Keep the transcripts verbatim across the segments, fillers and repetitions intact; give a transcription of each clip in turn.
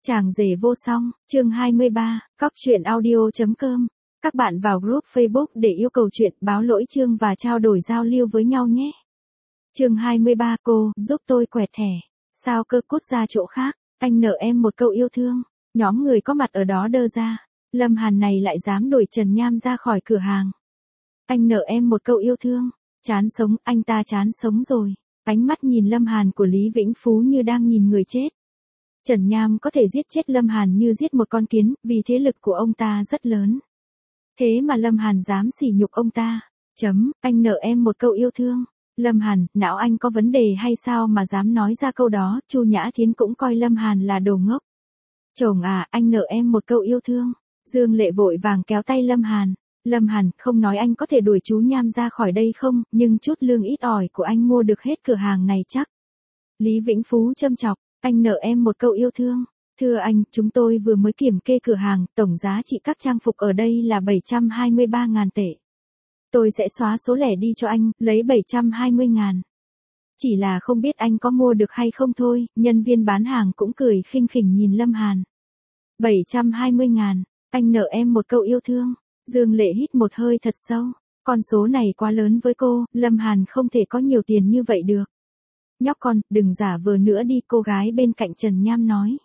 Chàng rể vô song, chương hai mươi ba, cóc truyện audio.com. Các bạn vào group Facebook để yêu cầu chuyện, báo lỗi chương và trao đổi giao lưu với nhau nhé. Chương hai mươi ba, cô, giúp tôi quẹt thẻ. Sao cơ cút ra chỗ khác, anh nợ em một câu yêu thương. Nhóm người có mặt ở đó đơ ra. Lâm Hàn này lại dám đuổi Trần Nham ra khỏi cửa hàng. Anh nợ em một câu yêu thương. Chán sống, anh ta chán sống rồi. Ánh mắt nhìn Lâm Hàn của Lý Vĩnh Phú như đang nhìn người chết. Trần Nham có thể giết chết Lâm Hàn như giết một con kiến, vì thế lực của ông ta rất lớn. Thế mà Lâm Hàn dám sỉ nhục ông ta. Chấm, anh nợ em một câu yêu thương. Lâm Hàn, não anh có vấn đề hay sao mà dám nói ra câu đó, Chu Nhã Thiến cũng coi Lâm Hàn là đồ ngốc. Chồng à, anh nợ em một câu yêu thương. Dương Lệ vội vàng kéo tay Lâm Hàn. Lâm Hàn, không nói anh có thể đuổi chú Nham ra khỏi đây không, nhưng chút lương ít ỏi của anh mua được hết cửa hàng này chắc. Lý Vĩnh Phú châm chọc. Anh nợ em một câu yêu thương. Thưa anh, chúng tôi vừa mới kiểm kê cửa hàng, tổng giá trị các trang phục ở đây là bảy trăm hai mươi ba nghìn tệ. Tôi sẽ xóa số lẻ đi cho anh, lấy bảy trăm hai mươi nghìn. Chỉ là không biết anh có mua được hay không thôi, nhân viên bán hàng cũng cười khinh khỉnh nhìn Lâm Hàn. bảy trăm hai mươi nghìn, anh nợ em một câu yêu thương. Dương Lệ hít một hơi thật sâu. Con số này quá lớn với cô, Lâm Hàn không thể có nhiều tiền như vậy được. Nhóc con, đừng giả vờ nữa đi, cô gái bên cạnh Trần Nham nói.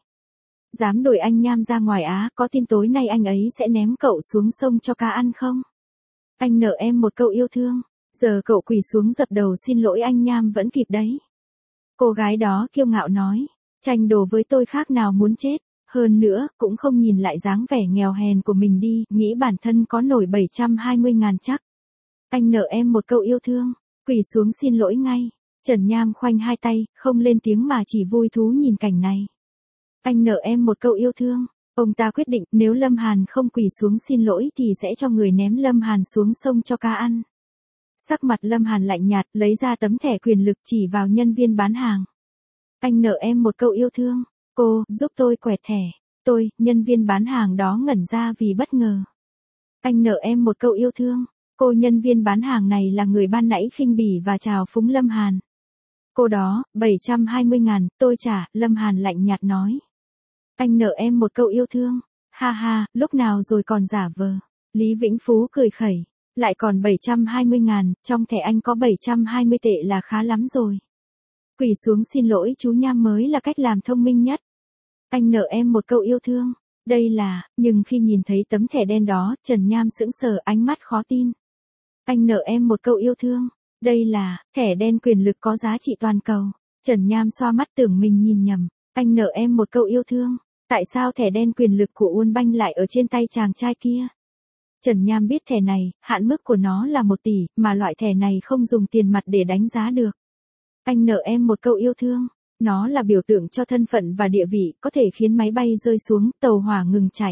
Dám đuổi anh Nham ra ngoài á, có tin tối nay anh ấy sẽ ném cậu xuống sông cho cá ăn không? Anh nợ em một câu yêu thương. Giờ cậu quỳ xuống dập đầu xin lỗi anh Nham vẫn kịp đấy. Cô gái đó kiêu ngạo nói. Tranh đồ với tôi khác nào muốn chết. Hơn nữa, cũng không nhìn lại dáng vẻ nghèo hèn của mình đi, nghĩ bản thân có nổi bảy trăm hai mươi ngàn chắc. Anh nợ em một câu yêu thương. Quỳ xuống xin lỗi ngay. Trần Nham khoanh hai tay, không lên tiếng mà chỉ vui thú nhìn cảnh này. Anh nợ em một câu yêu thương. Ông ta quyết định nếu Lâm Hàn không quỳ xuống xin lỗi thì sẽ cho người ném Lâm Hàn xuống sông cho cá ăn. Sắc mặt Lâm Hàn lạnh nhạt, lấy ra tấm thẻ quyền lực chỉ vào nhân viên bán hàng. Anh nợ em một câu yêu thương. Cô, giúp tôi quẹt thẻ. Tôi, nhân viên bán hàng đó ngẩn ra vì bất ngờ. Anh nợ em một câu yêu thương. Cô nhân viên bán hàng này là người ban nãy khinh bỉ và chào phúng Lâm Hàn. Cô đó, bảy trăm hai mươi ngàn, tôi trả, Lâm Hàn lạnh nhạt nói. Anh nợ em một câu yêu thương. Ha ha, lúc nào rồi còn giả vờ. Lý Vĩnh Phú cười khẩy. Lại còn bảy trăm hai mươi ngàn, trong thẻ anh có bảy trăm hai mươi tệ là khá lắm rồi. Quỳ xuống xin lỗi chú Nham mới là cách làm thông minh nhất. Anh nợ em một câu yêu thương. Đây là, nhưng khi nhìn thấy tấm thẻ đen đó, Trần Nham sững sờ, ánh mắt khó tin. Anh nợ em một câu yêu thương. Đây là, thẻ đen quyền lực có giá trị toàn cầu. Trần Nham xoa mắt tưởng mình nhìn nhầm. Anh nợ em một câu yêu thương. Tại sao thẻ đen quyền lực của Uôn Banh lại ở trên tay chàng trai kia? Trần Nham biết thẻ này, hạn mức của nó là một tỷ, mà loại thẻ này không dùng tiền mặt để đánh giá được. Anh nợ em một câu yêu thương. Nó là biểu tượng cho thân phận và địa vị, có thể khiến máy bay rơi xuống, tàu hỏa ngừng chạy.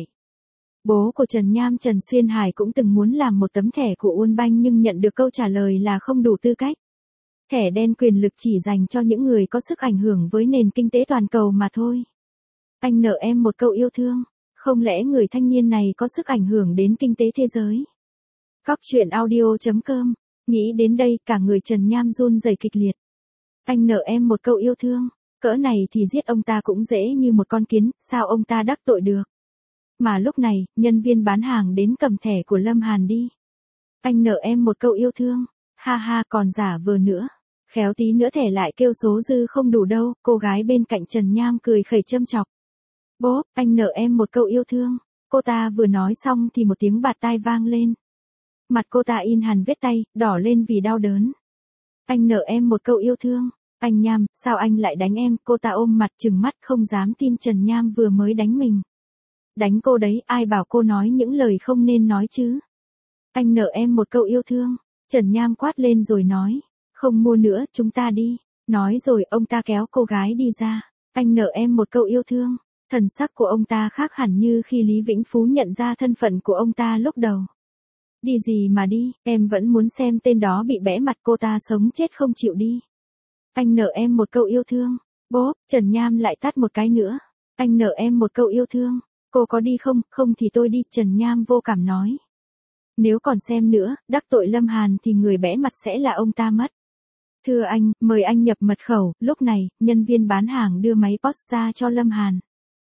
Bố của Trần Nham Trần Xuyên Hải cũng từng muốn làm một tấm thẻ của Uôn Banh nhưng nhận được câu trả lời là không đủ tư cách. Thẻ đen quyền lực chỉ dành cho những người có sức ảnh hưởng với nền kinh tế toàn cầu mà thôi. Anh nợ em một câu yêu thương. Không lẽ người thanh niên này có sức ảnh hưởng đến kinh tế thế giới? Cóc truyện audio.com. Nghĩ đến đây cả người Trần Nham run rẩy kịch liệt. Anh nợ em một câu yêu thương. Cỡ này thì giết ông ta cũng dễ như một con kiến, sao ông ta đắc tội được? Mà lúc này, nhân viên bán hàng đến cầm thẻ của Lâm Hàn đi. Anh nợ em một câu yêu thương. Ha ha, còn giả vờ nữa. Khéo tí nữa thẻ lại kêu số dư không đủ đâu, cô gái bên cạnh Trần Nham cười khẩy châm chọc. Bố, anh nợ em một câu yêu thương. Cô ta vừa nói xong thì một tiếng bạt tai vang lên. Mặt cô ta in hẳn vết tay, đỏ lên vì đau đớn. Anh nợ em một câu yêu thương. Anh Nham, sao anh lại đánh em? Cô ta ôm mặt trừng mắt không dám tin Trần Nham vừa mới đánh mình. Đánh cô đấy, ai bảo cô nói những lời không nên nói chứ? Anh nợ em một câu yêu thương. Trần Nham quát lên rồi nói. Không mua nữa, chúng ta đi. Nói rồi ông ta kéo cô gái đi ra. Anh nợ em một câu yêu thương. Thần sắc của ông ta khác hẳn như khi Lý Vĩnh Phú nhận ra thân phận của ông ta lúc đầu. Đi gì mà đi, em vẫn muốn xem tên đó bị bẽ mặt, cô ta sống chết không chịu đi. Anh nợ em một câu yêu thương. Bố, Trần Nham lại tát một cái nữa. Anh nợ em một câu yêu thương. Cô có đi không? Không thì tôi đi, Trần Nham vô cảm nói. Nếu còn xem nữa, đắc tội Lâm Hàn thì người bẽ mặt sẽ là ông ta mất. Thưa anh, mời anh nhập mật khẩu. Lúc này, nhân viên bán hàng đưa máy pê ô ét ra cho Lâm Hàn.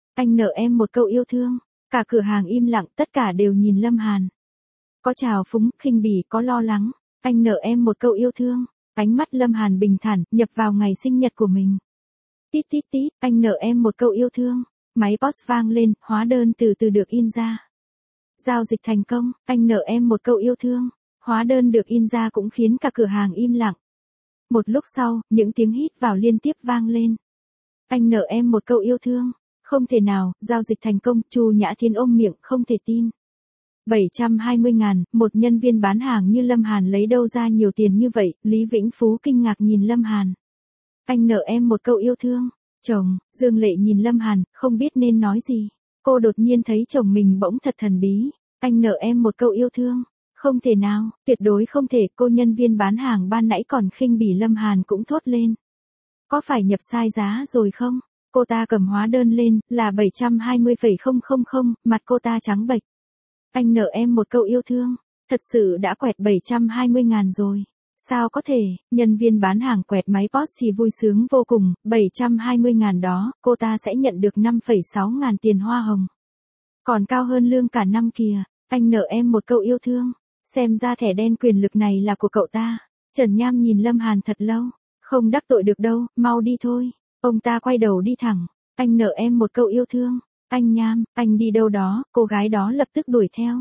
Anh nợ em một câu yêu thương. Cả cửa hàng im lặng, tất cả đều nhìn Lâm Hàn. Có trào phúng, khinh bỉ, có lo lắng. Anh nợ em một câu yêu thương. Ánh mắt Lâm Hàn bình thản, nhập vào ngày sinh nhật của mình. Tít tít tít, anh nợ em một câu yêu thương. Máy pê ô ét vang lên, hóa đơn từ từ được in ra. Giao dịch thành công, anh nợ em một câu yêu thương. Hóa đơn được in ra cũng khiến cả cửa hàng im lặng. Một lúc sau, những tiếng hít vào liên tiếp vang lên. Anh nợ em một câu yêu thương. Không thể nào, giao dịch thành công, Chu Nhã Thiến ôm miệng, không thể tin. bảy trăm hai mươi ngàn, một nhân viên bán hàng như Lâm Hàn lấy đâu ra nhiều tiền như vậy, Lý Vĩnh Phú kinh ngạc nhìn Lâm Hàn. Anh nợ em một câu yêu thương. Chồng, Dương Lệ nhìn Lâm Hàn, không biết nên nói gì. Cô đột nhiên thấy chồng mình bỗng thật thần bí. Anh nợ em một câu yêu thương. Không thể nào, tuyệt đối không thể, cô nhân viên bán hàng ban nãy còn khinh bỉ Lâm Hàn cũng thốt lên. Có phải nhập sai giá rồi không? Cô ta cầm hóa đơn lên, là bảy trăm hai mươi phẩy không không không, mặt cô ta trắng bệch. Anh nợ em một câu yêu thương. Thật sự đã quẹt bảy trăm hai mươi ngàn rồi. Sao có thể, nhân viên bán hàng quẹt máy pê ô ét thì vui sướng vô cùng, bảy trăm hai mươi ngàn đó, cô ta sẽ nhận được năm phẩy sáu ngàn tiền hoa hồng. Còn cao hơn lương cả năm kìa, anh nợ em một câu yêu thương. Xem ra thẻ đen quyền lực này là của cậu ta. Trần Nham nhìn Lâm Hàn thật lâu. Không đắc tội được đâu, mau đi thôi. Ông ta quay đầu đi thẳng. Anh nợ em một câu yêu thương. Anh Nham, anh đi đâu đó, cô gái đó lập tức đuổi theo.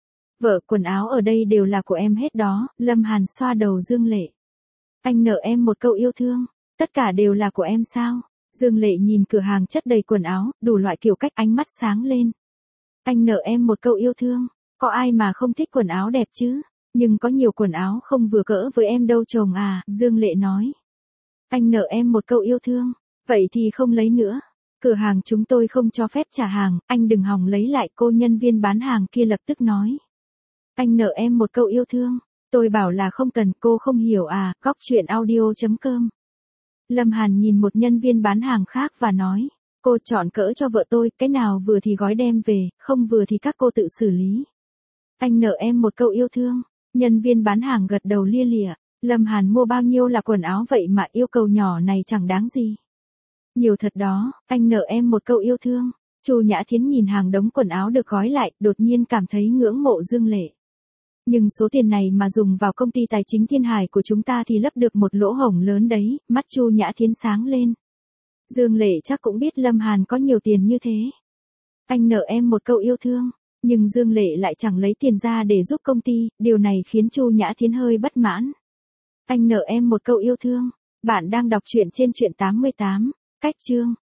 Vợ, quần áo ở đây đều là của em hết đó, Lâm Hàn xoa đầu Dương Lệ. Anh nợ em một câu yêu thương. Tất cả đều là của em sao? Dương Lệ nhìn cửa hàng chất đầy quần áo, đủ loại kiểu cách, ánh mắt sáng lên. Anh nợ em một câu yêu thương. Có ai mà không thích quần áo đẹp chứ? Nhưng có nhiều quần áo không vừa cỡ với em đâu chồng à, Dương Lệ nói. Anh nợ em một câu yêu thương. Vậy thì không lấy nữa. Cửa hàng chúng tôi không cho phép trả hàng, anh đừng hòng lấy lại, cô nhân viên bán hàng kia lập tức nói. Anh nợ em một câu yêu thương. Tôi bảo là không cần, cô không hiểu à, góc chuyện audio chấm com. Lâm Hàn nhìn một nhân viên bán hàng khác và nói. Cô chọn cỡ cho vợ tôi, cái nào vừa thì gói đem về, không vừa thì các cô tự xử lý. Anh nợ em một câu yêu thương. Nhân viên bán hàng gật đầu lia lịa. Lâm Hàn mua bao nhiêu là quần áo vậy mà yêu cầu nhỏ này chẳng đáng gì. Nhiều thật đó, anh nợ em một câu yêu thương. Chu Nhã Thiến nhìn hàng đống quần áo được gói lại, đột nhiên cảm thấy ngưỡng mộ Dương Lệ. Nhưng số tiền này mà dùng vào công ty tài chính Thiên Hải của chúng ta thì lấp được một lỗ hổng lớn đấy, mắt Chu Nhã Thiến sáng lên. Dương Lệ chắc cũng biết Lâm Hàn có nhiều tiền như thế. Anh nợ em một câu yêu thương. Nhưng Dương Lệ lại chẳng lấy tiền ra để giúp công ty, điều này khiến Chu Nhã Thiến hơi bất mãn. Anh nợ em một câu yêu thương. Bạn đang đọc truyện trên truyện tám mươi tám, cách chương.